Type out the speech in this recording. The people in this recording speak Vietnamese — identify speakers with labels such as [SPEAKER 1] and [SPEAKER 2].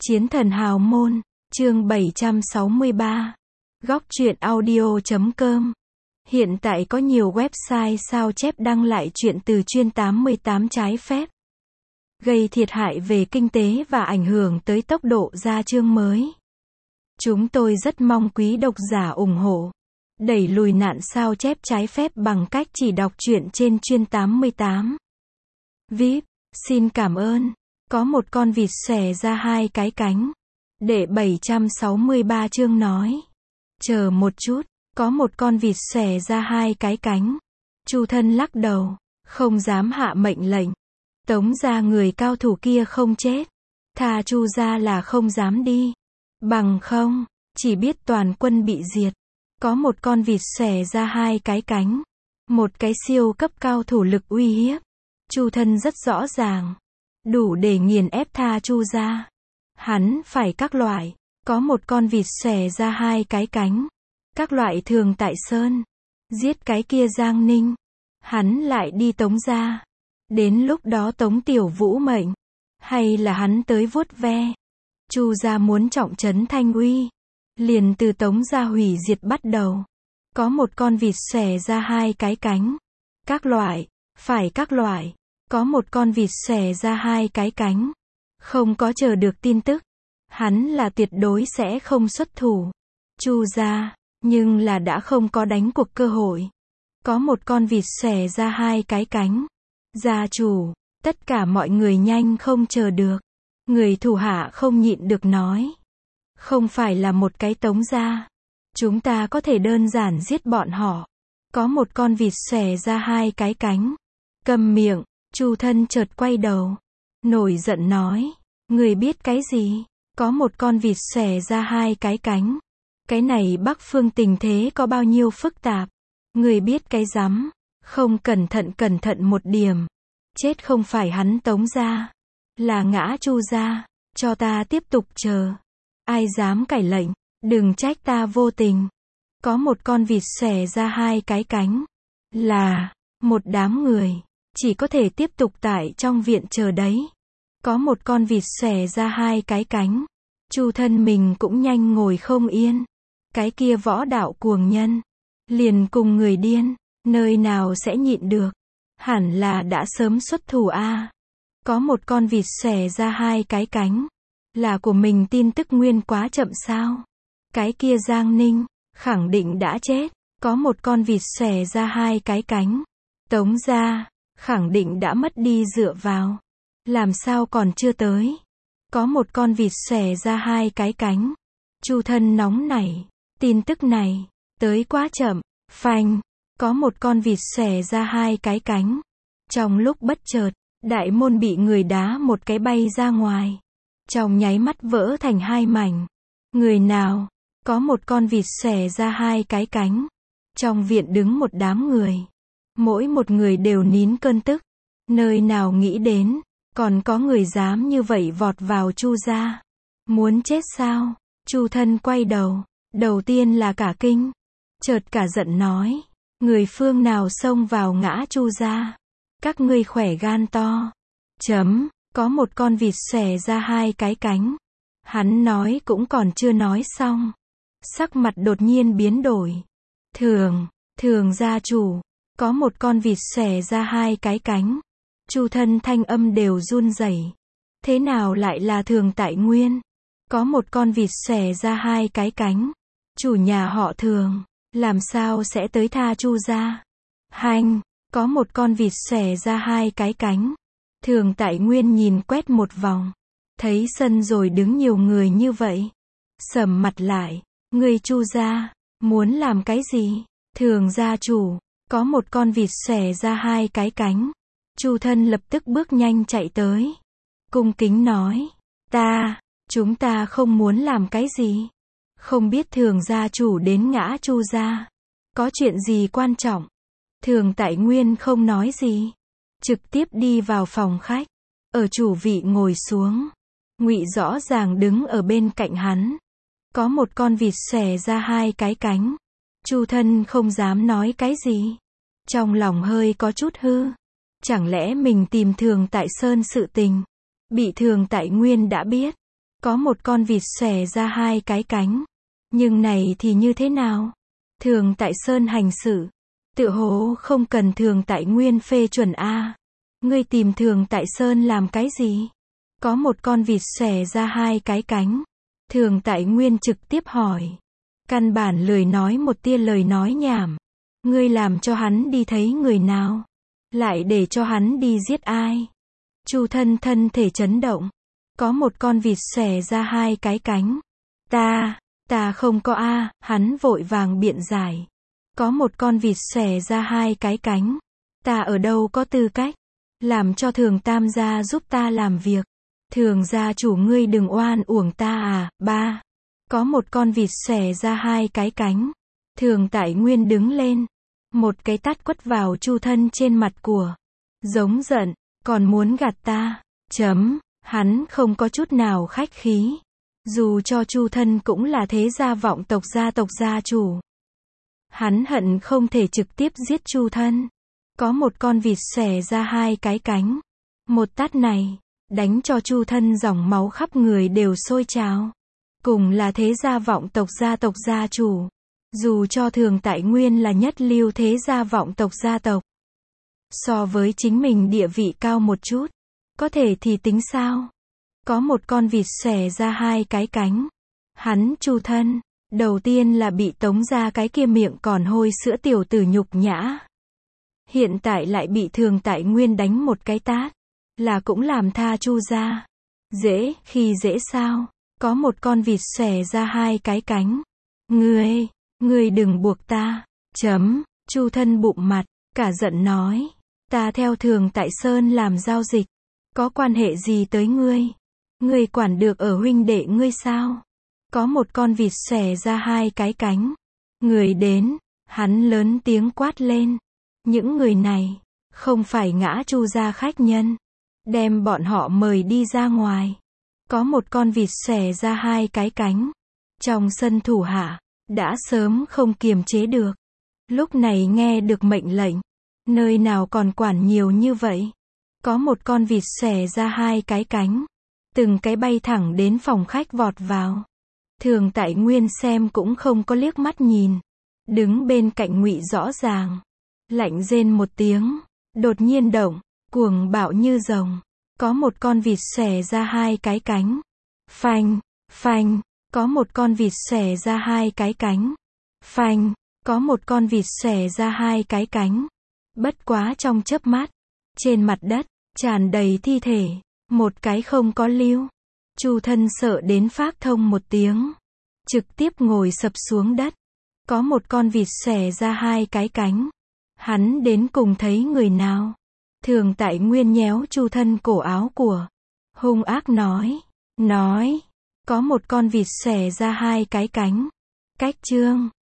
[SPEAKER 1] Chiến thần hào môn, chương 763. Góc truyện audio.com. Hiện tại có nhiều website sao chép đăng lại truyện từ chuyên 88 trái phép, gây thiệt hại về kinh tế và ảnh hưởng tới tốc độ ra chương mới. Chúng tôi rất mong quý độc giả ủng hộ, đẩy lùi nạn sao chép trái phép bằng cách chỉ đọc truyện trên chuyên 88. VIP, xin cảm ơn. Có một con vịt xòe ra hai cái cánh. Đệ 763 chương nói. Chờ một chút, có một con vịt xòe ra hai cái cánh. Chu Thân lắc đầu, không dám hạ mệnh lệnh. Tống ra người cao thủ kia không chết, tha Chu ra là không dám đi. Bằng không, chỉ biết toàn quân bị diệt. Có một con vịt xòe ra hai cái cánh. Một cái siêu cấp cao thủ lực uy hiếp. Chu Thân rất rõ ràng, đủ để nghiền ép tha Chu ra. Hắn phải các loại. Có một con vịt xòe ra hai cái cánh. Các loại thường tại Sơn. Giết cái kia Giang Ninh. Hắn lại đi Tống ra. Đến lúc đó Tống Tiểu Vũ mệnh. Hay là hắn tới vuốt ve. Chu gia muốn trọng trấn Thanh Uy. Liền từ Tống gia hủy diệt bắt đầu. Có một con vịt xòe ra hai cái cánh. Các loại. Phải các loại. Có một con vịt xòe ra hai cái cánh. Không có chờ được tin tức. Hắn là tuyệt đối sẽ không xuất thủ. Chu gia, nhưng là đã không có đánh cuộc cơ hội. Có một con vịt xòe ra hai cái cánh. Gia chủ, tất cả mọi người nhanh không chờ được. Người thủ hạ không nhịn được nói. Không phải là một cái Tống gia. Chúng ta có thể đơn giản giết bọn họ. Có một con vịt xòe ra hai cái cánh. Câm miệng. Chu Thân chợt quay đầu, nổi giận nói, người biết cái gì? Có một con vịt xòe ra hai cái cánh. Cái này Bắc Phương tình thế có bao nhiêu phức tạp? Người biết cái rắm? Không cẩn thận một điểm. Chết không phải hắn Tống gia, là ngã Chu gia. Cho ta tiếp tục chờ. Ai dám cãi lệnh, đừng trách ta vô tình. Có một con vịt xòe ra hai cái cánh. Là một đám người. Chỉ có thể tiếp tục tại trong viện chờ đấy. Có một con vịt xòe ra hai cái cánh. Chu Thân mình cũng nhanh ngồi không yên. Cái kia võ đạo cuồng nhân. Liền cùng người điên. Nơi nào sẽ nhịn được. Hẳn là đã sớm xuất thủ a. Có một con vịt xòe ra hai cái cánh. Là của mình tin tức nguyên quá chậm sao? Cái kia Giang Ninh, khẳng định đã chết. Có một con vịt xòe ra hai cái cánh. Tống gia, khẳng định đã mất đi dựa vào. Làm sao còn chưa tới? Có một con vịt xòe ra hai cái cánh. Chu Thân nóng nảy. Tin tức này, tới quá chậm. Phanh. Có một con vịt xòe ra hai cái cánh. Trong lúc bất chợt, đại môn bị người đá một cái bay ra ngoài. Trong nháy mắt vỡ thành hai mảnh. Người nào? Có một con vịt xòe ra hai cái cánh. Trong viện đứng một đám người. Mỗi một người đều nín cơn tức. Nơi nào nghĩ đến, còn có người dám như vậy vọt vào Chu gia. Muốn chết sao? Chu Thân quay đầu. Đầu tiên là cả kinh. Chợt cả giận nói. Người phương nào xông vào ngã Chu gia? Các ngươi khỏe gan to. Có một con vịt xòe ra hai cái cánh. Hắn nói cũng còn chưa nói xong. Sắc mặt đột nhiên biến đổi. Thường gia chủ. Có một con vịt xòe ra hai cái cánh. Chu Thân thanh âm đều run rẩy. Thế nào lại là Thường Tại Nguyên? Có một con vịt xòe ra hai cái cánh. Chủ nhà họ Thường, làm sao sẽ tới tha Chu gia? Hanh, có một con vịt xòe ra hai cái cánh. Thường Tại Nguyên nhìn quét một vòng. Thấy sân rồi đứng nhiều người như vậy. Sầm mặt lại. Người Chu gia, muốn làm cái gì? Thường gia chủ. Có một con vịt xòe ra hai cái cánh. Chu Thân lập tức bước nhanh chạy tới. Cung kính nói. Chúng ta không muốn làm cái gì. Không biết Thường gia chủ đến ngã Chu gia. Có chuyện gì quan trọng? Thường Tại Nguyên không nói gì. Trực tiếp đi vào phòng khách. Ở chủ vị ngồi xuống. Ngụy rõ ràng đứng ở bên cạnh hắn. Có một con vịt xòe ra hai cái cánh. Chu Thân không dám nói cái gì. Trong lòng hơi có chút hư. Chẳng lẽ mình tìm Thường Tại Sơn sự tình, bị Thường Tại Nguyên đã biết. Có một con vịt xòe ra hai cái cánh. Nhưng này thì như thế nào? Thường Tại Sơn hành sự. Tựa hồ không cần Thường Tại Nguyên phê chuẩn a. Ngươi tìm Thường Tại Sơn làm cái gì? Có một con vịt xòe ra hai cái cánh. Thường Tại Nguyên trực tiếp hỏi. Căn bản lười nói một tia lời nói nhảm. Ngươi làm cho hắn đi thấy người nào? Lại để cho hắn đi giết ai? Chu Thân thân thể chấn động. Có một con vịt xòe ra hai cái cánh. Ta không có a. Hắn vội vàng biện giải. Có một con vịt xòe ra hai cái cánh. Ta ở đâu có tư cách làm cho Thường Tam gia giúp ta làm việc. Thường gia chủ ngươi đừng oan uổng ta à. Ba. Có một con vịt xòe ra hai cái cánh. Thường Tại Nguyên đứng lên. Một cái tát quất vào Chu Thân trên mặt của. Giống giận. Còn muốn gạt ta. Hắn không có chút nào khách khí. Dù cho Chu Thân cũng là thế gia vọng tộc gia chủ. Hắn hận không thể trực tiếp giết Chu Thân. Có một con vịt xòe ra hai cái cánh. Một tát này, đánh cho Chu Thân dòng máu khắp người đều sôi trào. Cùng là thế gia vọng tộc gia chủ. Dù cho Thường Tại Nguyên là nhất lưu thế gia vọng tộc gia tộc. So với chính mình địa vị cao một chút. Có thể thì tính sao? Có một con vịt xòe ra hai cái cánh. Hắn Chu Thân, đầu tiên là bị tống ra cái kia miệng còn hôi sữa tiểu tử nhục nhã. Hiện tại lại bị Thường Tại Nguyên đánh một cái tát. Là cũng làm tha Chu gia. Dễ sao? Có một con vịt xòe ra hai cái cánh. Ngươi đừng buộc ta. Chu Thân bụng mặt, cả giận nói. Ta theo Thường Tại Sơn làm giao dịch. Có quan hệ gì tới ngươi? Ngươi quản được ở huynh đệ ngươi sao? Có một con vịt xòe ra hai cái cánh. Người đến, hắn lớn tiếng quát lên. Những người này, không phải ngã Chu gia khách nhân. Đem bọn họ mời đi ra ngoài. Có một con vịt xòe ra hai cái cánh. Trong sân thủ hạ, đã sớm không kiềm chế được. Lúc này nghe được mệnh lệnh. Nơi nào còn quản nhiều như vậy? Có một con vịt xòe ra hai cái cánh. Từng cái bay thẳng đến phòng khách vọt vào. Thường Tại Nguyên xem cũng không có liếc mắt nhìn. Đứng bên cạnh Ngụy Rõ Ràng. Lạnh rên một tiếng. Đột nhiên động. Cuồng bạo như rồng. Có một con vịt xòe ra hai cái cánh. Phanh. Có một con vịt xòe ra hai cái cánh. Phanh. Có một con vịt xòe ra hai cái cánh. Bất quá trong chớp mắt. Trên mặt đất, tràn đầy thi thể. Một cái không có lưu. Chu Thân sợ đến phát thông một tiếng. Trực tiếp ngồi sập xuống đất. Có một con vịt xòe ra hai cái cánh. Hắn đến cùng thấy người nào? Thường Tại Nguyên nhéo Chu Thân cổ áo của. Hung ác nói. Có một con vịt xòe ra hai cái cánh. Cách chương